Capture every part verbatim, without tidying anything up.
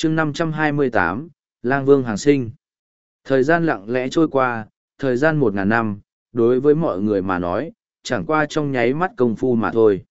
chương năm trăm hai mươi tám, Lang Vương hàng sinh. Thời gian lặng lẽ trôi qua, thời gian một ngàn năm, đối với mọi người mà nói, chẳng qua trong nháy mắt công phu mà thôi.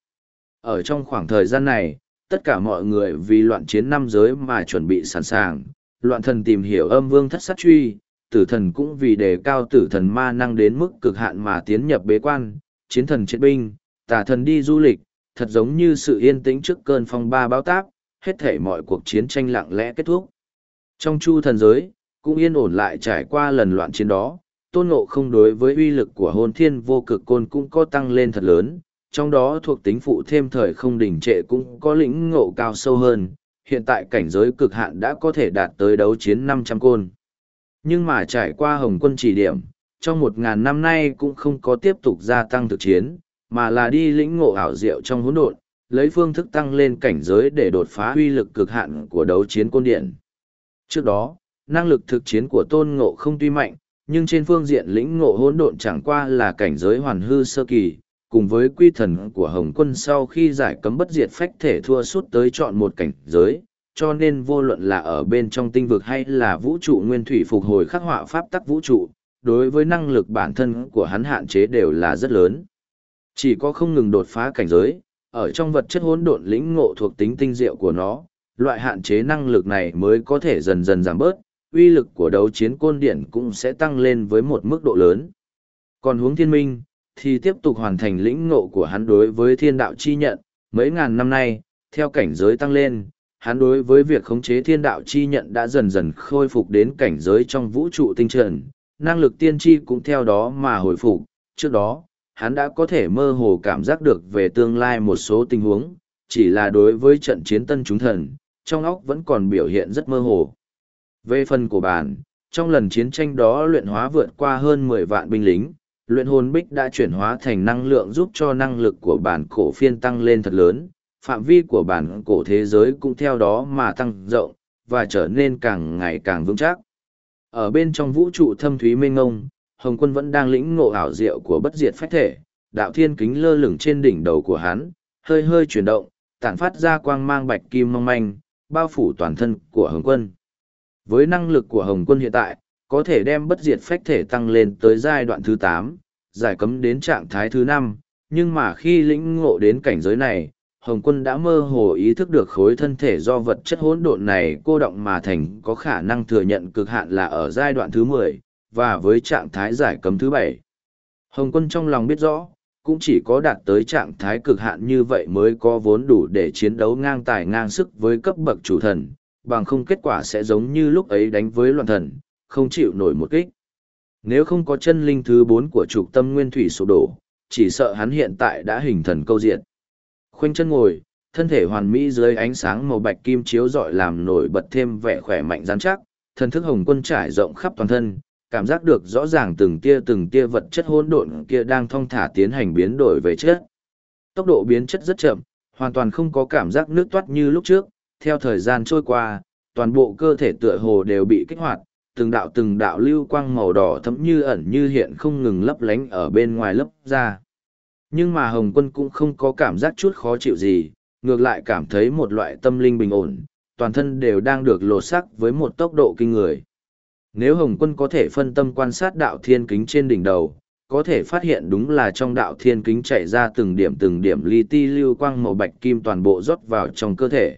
Ở trong khoảng thời gian này, tất cả mọi người vì loạn chiến năm giới mà chuẩn bị sẵn sàng, loạn thần tìm hiểu âm vương thất sát truy, tử thần cũng vì đề cao tử thần ma năng đến mức cực hạn mà tiến nhập bế quan, chiến thần chiến binh, tà thần đi du lịch, thật giống như sự yên tĩnh trước cơn phong ba bão táp, hết thể mọi cuộc chiến tranh lặng lẽ kết thúc. Trong chu thần giới, cũng yên ổn lại trải qua lần loạn chiến đó, Tôn Ngộ Không đối với uy lực của hồn thiên vô cực côn cũng có tăng lên thật lớn, trong đó thuộc tính phụ thêm thời không đỉnh trệ cũng có lĩnh ngộ cao sâu hơn, hiện tại cảnh giới cực hạn đã có thể đạt tới đấu chiến năm trăm côn. Nhưng mà trải qua Hồng Quân chỉ điểm, trong một ngàn năm nay cũng không có tiếp tục gia tăng thực chiến, mà là đi lĩnh ngộ ảo diệu trong hỗn độn, lấy phương thức tăng lên cảnh giới để đột phá uy lực cực hạn của đấu chiến côn điện. Trước đó, năng lực thực chiến của Tôn Ngộ Không tuy mạnh, nhưng trên phương diện lĩnh ngộ hỗn độn chẳng qua là cảnh giới hoàn hư sơ kỳ, cùng với quy thần của Hồng Quân sau khi giải cấm bất diệt phách thể thua sút tới chọn một cảnh giới, cho nên vô luận là ở bên trong tinh vực hay là vũ trụ nguyên thủy phục hồi khắc họa pháp tắc vũ trụ, đối với năng lực bản thân của hắn hạn chế đều là rất lớn. Chỉ có không ngừng đột phá cảnh giới, ở trong vật chất hỗn độn lĩnh ngộ thuộc tính tinh diệu của nó, loại hạn chế năng lực này mới có thể dần dần giảm bớt, uy lực của đấu chiến côn điển cũng sẽ tăng lên với một mức độ lớn. Còn Huống Thiên Minh, thì tiếp tục hoàn thành lĩnh ngộ của hắn đối với thiên đạo chi nhận, mấy ngàn năm nay, theo cảnh giới tăng lên, hắn đối với việc khống chế thiên đạo chi nhận đã dần dần khôi phục đến cảnh giới trong vũ trụ tinh trần, năng lực tiên tri cũng theo đó mà hồi phục, trước đó, hắn đã có thể mơ hồ cảm giác được về tương lai một số tình huống, chỉ là đối với trận chiến tân chúng thần, trong óc vẫn còn biểu hiện rất mơ hồ. Về phần của bản, trong lần chiến tranh đó luyện hóa vượt qua hơn mười vạn binh lính, luyện hồn bích đã chuyển hóa thành năng lượng giúp cho năng lực của bản cổ phiên tăng lên thật lớn, phạm vi của bản cổ thế giới cũng theo đó mà tăng rộng, và trở nên càng ngày càng vững chắc. Ở bên trong vũ trụ thâm thúy mênh ngông, Hồng Quân vẫn đang lĩnh ngộ ảo diệu của bất diệt phách thể, đạo thiên kính lơ lửng trên đỉnh đầu của hắn, hơi hơi chuyển động, tản phát ra quang mang bạch kim mong manh, bao phủ toàn thân của Hồng Quân. Với năng lực của Hồng Quân hiện tại, có thể đem bất diệt phách thể tăng lên tới giai đoạn thứ tám, giải cấm đến trạng thái thứ năm, nhưng mà khi lĩnh ngộ đến cảnh giới này, Hồng Quân đã mơ hồ ý thức được khối thân thể do vật chất hỗn độn này cô động mà thành có khả năng thừa nhận cực hạn là ở giai đoạn thứ mười, và với trạng thái giải cấm thứ bảy. Hồng Quân trong lòng biết rõ, cũng chỉ có đạt tới trạng thái cực hạn như vậy mới có vốn đủ để chiến đấu ngang tài ngang sức với cấp bậc chủ thần, bằng không kết quả sẽ giống như lúc ấy đánh với loạn thần, không chịu nổi một kích. Nếu không có chân linh thứ bốn của trục tâm nguyên thủy sụp đổ, chỉ sợ hắn hiện tại đã hình thần câu diện. Khoanh chân ngồi, thân thể hoàn mỹ dưới ánh sáng màu bạch kim chiếu rọi làm nổi bật thêm vẻ khỏe mạnh rắn chắc, thần thức Hồng Quân trải rộng khắp toàn thân, cảm giác được rõ ràng từng tia từng tia vật chất hỗn độn kia đang thong thả tiến hành biến đổi về chất. Tốc độ biến chất rất chậm, hoàn toàn không có cảm giác nước toát như lúc trước, theo thời gian trôi qua, toàn bộ cơ thể tựa hồ đều bị kích hoạt, từng đạo từng đạo lưu quang màu đỏ thẫm như ẩn như hiện không ngừng lấp lánh ở bên ngoài lớp da. Nhưng mà Hồng Quân cũng không có cảm giác chút khó chịu gì, ngược lại cảm thấy một loại tâm linh bình ổn, toàn thân đều đang được lột sắc với một tốc độ kinh người. Nếu Hồng Quân có thể phân tâm quan sát đạo thiên kính trên đỉnh đầu, có thể phát hiện đúng là trong đạo thiên kính chạy ra từng điểm từng điểm li ti lưu quang màu bạch kim toàn bộ rót vào trong cơ thể.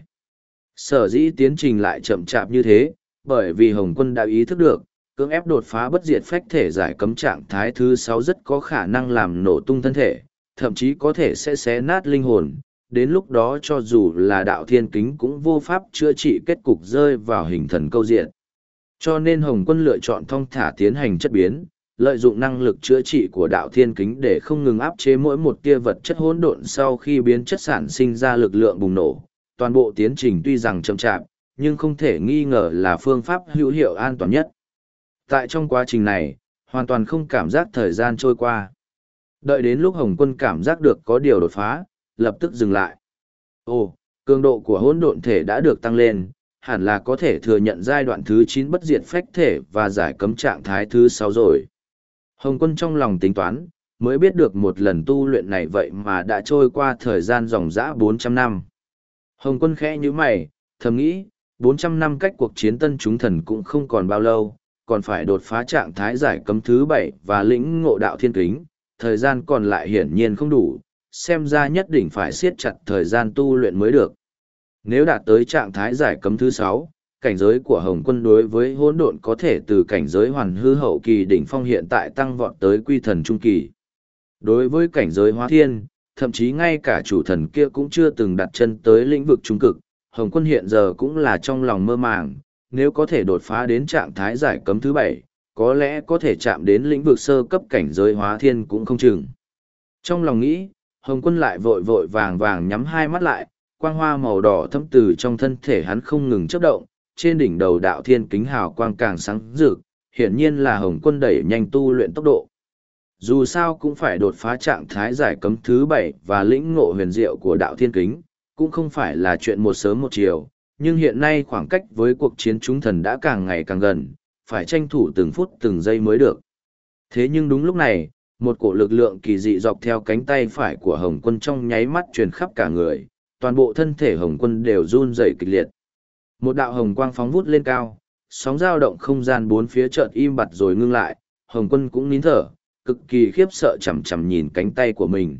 Sở dĩ tiến trình lại chậm chạp như thế, bởi vì Hồng Quân đã ý thức được, cưỡng ép đột phá bất diệt phách thể giải cấm trạng thái thứ sáu rất có khả năng làm nổ tung thân thể, thậm chí có thể sẽ xé nát linh hồn, đến lúc đó cho dù là đạo thiên kính cũng vô pháp chữa trị kết cục rơi vào hình thần câu diện. Cho nên Hồng Quân lựa chọn thong thả tiến hành chất biến, lợi dụng năng lực chữa trị của đạo thiên kính để không ngừng áp chế mỗi một tia vật chất hỗn độn sau khi biến chất sản sinh ra lực lượng bùng nổ. Toàn bộ tiến trình tuy rằng chậm chạp, nhưng không thể nghi ngờ là phương pháp hữu hiệu an toàn nhất. Tại trong quá trình này, hoàn toàn không cảm giác thời gian trôi qua. Đợi đến lúc Hồng Quân cảm giác được có điều đột phá, lập tức dừng lại. Ồ, cường độ của hỗn độn thể đã được tăng lên, hẳn là có thể thừa nhận giai đoạn thứ chín bất diệt phách thể và giải cấm trạng thái thứ sáu rồi. Hồng Quân trong lòng tính toán, mới biết được một lần tu luyện này vậy mà đã trôi qua thời gian dòng dã bốn trăm năm. Hồng Quân khẽ nhíu mày, thầm nghĩ, bốn trăm năm cách cuộc chiến tân chúng thần cũng không còn bao lâu, còn phải đột phá trạng thái giải cấm thứ bảy và lĩnh ngộ đạo thiên kính, thời gian còn lại hiển nhiên không đủ, xem ra nhất định phải siết chặt thời gian tu luyện mới được. Nếu đạt tới trạng thái giải cấm thứ sáu, cảnh giới của Hồng Quân đối với hỗn độn có thể từ cảnh giới hoàn hư hậu kỳ đỉnh phong hiện tại tăng vọt tới quy thần trung kỳ. Đối với cảnh giới hóa thiên, thậm chí ngay cả chủ thần kia cũng chưa từng đặt chân tới lĩnh vực trung cực, Hồng Quân hiện giờ cũng là trong lòng mơ màng, nếu có thể đột phá đến trạng thái giải cấm thứ bảy, có lẽ có thể chạm đến lĩnh vực sơ cấp cảnh giới hóa thiên cũng không chừng. Trong lòng nghĩ, Hồng Quân lại vội vội vàng vàng nhắm hai mắt lại, quang hoa màu đỏ thấm từ trong thân thể hắn không ngừng chớp động, trên đỉnh đầu đạo thiên kính hào quang càng sáng rực, hiển nhiên là Hồng Quân đẩy nhanh tu luyện tốc độ. Dù sao cũng phải đột phá trạng thái giải cấm thứ bảy và lĩnh ngộ huyền diệu của đạo thiên kính, cũng không phải là chuyện một sớm một chiều, nhưng hiện nay khoảng cách với cuộc chiến chúng thần đã càng ngày càng gần, phải tranh thủ từng phút từng giây mới được. Thế nhưng đúng lúc này, một cổ lực lượng kỳ dị dọc theo cánh tay phải của Hồng Quân trong nháy mắt truyền khắp cả người, toàn bộ thân thể Hồng Quân đều run rẩy kịch liệt. Một đạo hồng quang phóng vút lên cao, sóng dao động không gian bốn phía chợt im bặt rồi ngưng lại, Hồng Quân cũng nín thở, cực kỳ khiếp sợ chằm chằm nhìn cánh tay của mình.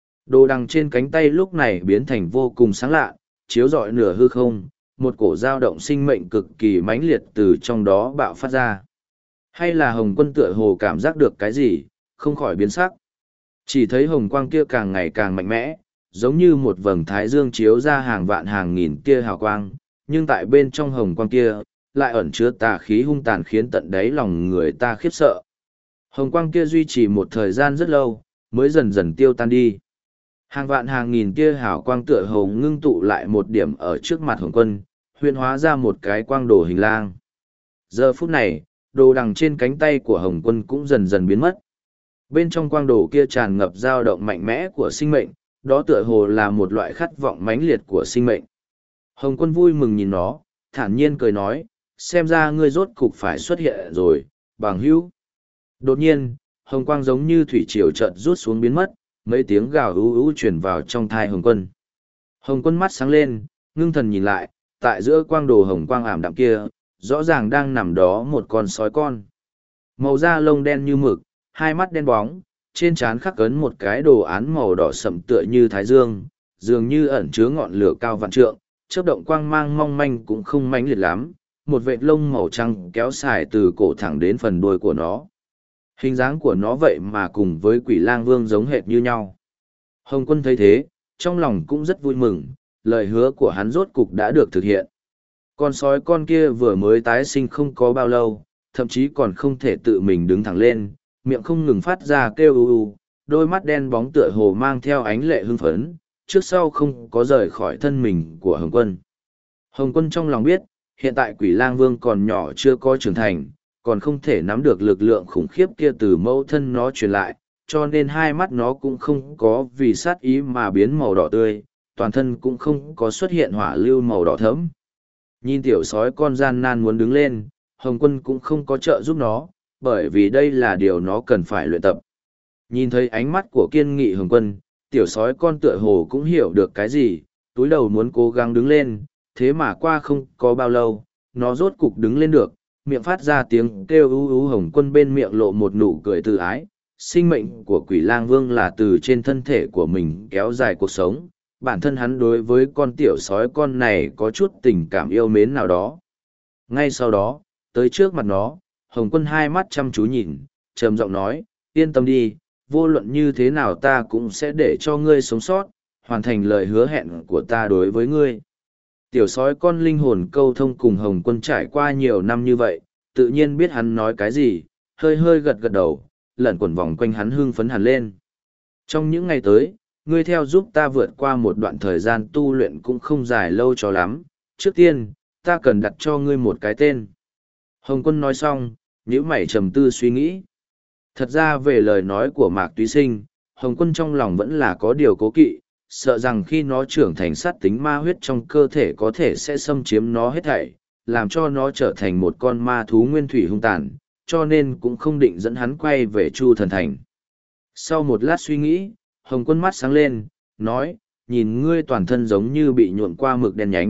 Đồ đằng trên cánh tay lúc này biến thành vô cùng sáng lạ, chiếu rọi nửa hư không, một cổ dao động sinh mệnh cực kỳ mãnh liệt từ trong đó bạo phát ra. Hay là Hồng Quân tựa hồ cảm giác được cái gì, không khỏi biến sắc. Chỉ thấy hồng quang kia càng ngày càng mạnh mẽ, giống như một vầng thái dương chiếu ra hàng vạn hàng nghìn tia hào quang, nhưng tại bên trong hồng quang kia, lại ẩn chứa tà khí hung tàn khiến tận đáy lòng người ta khiếp sợ. Hồng quang kia duy trì một thời gian rất lâu, mới dần dần tiêu tan đi. Hàng vạn hàng nghìn tia hào quang tựa hồ ngưng tụ lại một điểm ở trước mặt Hồng Quân, huyễn hóa ra một cái quang đồ hình lang. Giờ phút này, đồ đằng trên cánh tay của Hồng Quân cũng dần dần biến mất. Bên trong quang đồ kia tràn ngập dao động mạnh mẽ của sinh mệnh, đó tựa hồ là một loại khát vọng mãnh liệt của sinh mệnh. Hồng Quân vui mừng nhìn nó, thản nhiên cười nói, xem ra ngươi rốt cục phải xuất hiện rồi, bằng hữu. Đột nhiên, hồng quang giống như thủy triều chợt rút xuống biến mất, mấy tiếng gào ú ú truyền vào trong thai Hồng Quân. Hồng Quân mắt sáng lên, ngưng thần nhìn lại, tại giữa quang đồ hồng quang ảm đạm kia, rõ ràng đang nằm đó một con sói con. Màu da lông đen như mực, hai mắt đen bóng, trên trán khắc ấn một cái đồ án màu đỏ sậm tựa như thái dương, dường như ẩn chứa ngọn lửa cao vạn trượng, chớp động quang mang mong manh cũng không mãnh liệt lắm, một vệt lông màu trắng kéo dài từ cổ thẳng đến phần đuôi của nó. Hình dáng của nó vậy mà cùng với Quỷ Lang Vương giống hệt như nhau. Hồng Quân thấy thế, trong lòng cũng rất vui mừng, lời hứa của hắn rốt cục đã được thực hiện. Con sói con kia vừa mới tái sinh không có bao lâu, thậm chí còn không thể tự mình đứng thẳng lên, miệng không ngừng phát ra kêu u u, đôi mắt đen bóng tựa hồ mang theo ánh lệ hưng phấn, trước sau không có rời khỏi thân mình của Hồng Quân. Hồng Quân trong lòng biết, hiện tại Quỷ Lang Vương còn nhỏ chưa có trưởng thành, còn không thể nắm được lực lượng khủng khiếp kia từ mẫu thân nó truyền lại, cho nên hai mắt nó cũng không có vì sát ý mà biến màu đỏ tươi, toàn thân cũng không có xuất hiện hỏa lưu màu đỏ thẫm. Nhìn tiểu sói con gian nan muốn đứng lên, Hồng Quân cũng không có trợ giúp nó, bởi vì đây là điều nó cần phải luyện tập. Nhìn thấy ánh mắt của kiên nghị Hồng Quân, tiểu sói con tựa hồ cũng hiểu được cái gì, túi đầu muốn cố gắng đứng lên, thế mà qua không có bao lâu, nó rốt cục đứng lên được, miệng phát ra tiếng kêu ú ú. Hồng Quân bên miệng lộ một nụ cười tự ái, sinh mệnh của Quỷ Lang Vương là từ trên thân thể của mình kéo dài cuộc sống, bản thân hắn đối với con tiểu sói con này có chút tình cảm yêu mến nào đó. Ngay sau đó, tới trước mặt nó, Hồng Quân hai mắt chăm chú nhìn, trầm giọng nói, yên tâm đi, vô luận như thế nào ta cũng sẽ để cho ngươi sống sót, hoàn thành lời hứa hẹn của ta đối với ngươi. Tiểu sói con linh hồn câu thông cùng Hồng Quân trải qua nhiều năm như vậy, tự nhiên biết hắn nói cái gì, hơi hơi gật gật đầu, lẩn quẩn vòng quanh hắn hưng phấn hẳn lên. Trong những ngày tới, ngươi theo giúp ta vượt qua một đoạn thời gian tu luyện cũng không dài lâu cho lắm, trước tiên, ta cần đặt cho ngươi một cái tên. Hồng Quân nói xong, nhíu mày trầm tư suy nghĩ. Thật ra về lời nói của Mạc Túy Sinh, Hồng Quân trong lòng vẫn là có điều cố kỵ, sợ rằng khi nó trưởng thành sát tính ma huyết trong cơ thể có thể sẽ xâm chiếm nó hết thảy, làm cho nó trở thành một con ma thú nguyên thủy hung tàn, cho nên cũng không định dẫn hắn quay về Chu Thần Thành. Sau một lát suy nghĩ, Hồng Quân mắt sáng lên, nói, nhìn ngươi toàn thân giống như bị nhuộm qua mực đen nhánh,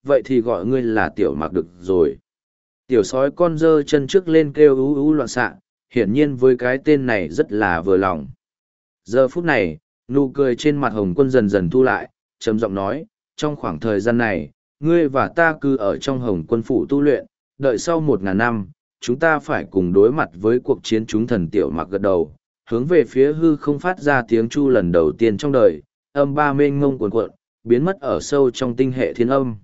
vậy thì gọi ngươi là tiểu mặc được rồi. Tiểu sói con giơ chân trước lên kêu ú ú loạn xạ, hiển nhiên với cái tên này rất là vừa lòng. Giờ phút này, nụ cười trên mặt Hồng Quân dần dần thu lại, trầm giọng nói, trong khoảng thời gian này, ngươi và ta cứ ở trong Hồng Quân phủ tu luyện, đợi sau một ngàn năm, chúng ta phải cùng đối mặt với cuộc chiến chúng thần. Tiểu mặc gật đầu, hướng về phía hư không phát ra tiếng chu lần đầu tiên trong đời, âm ba mênh ngông cuồn cuộn, biến mất ở sâu trong tinh hệ thiên âm.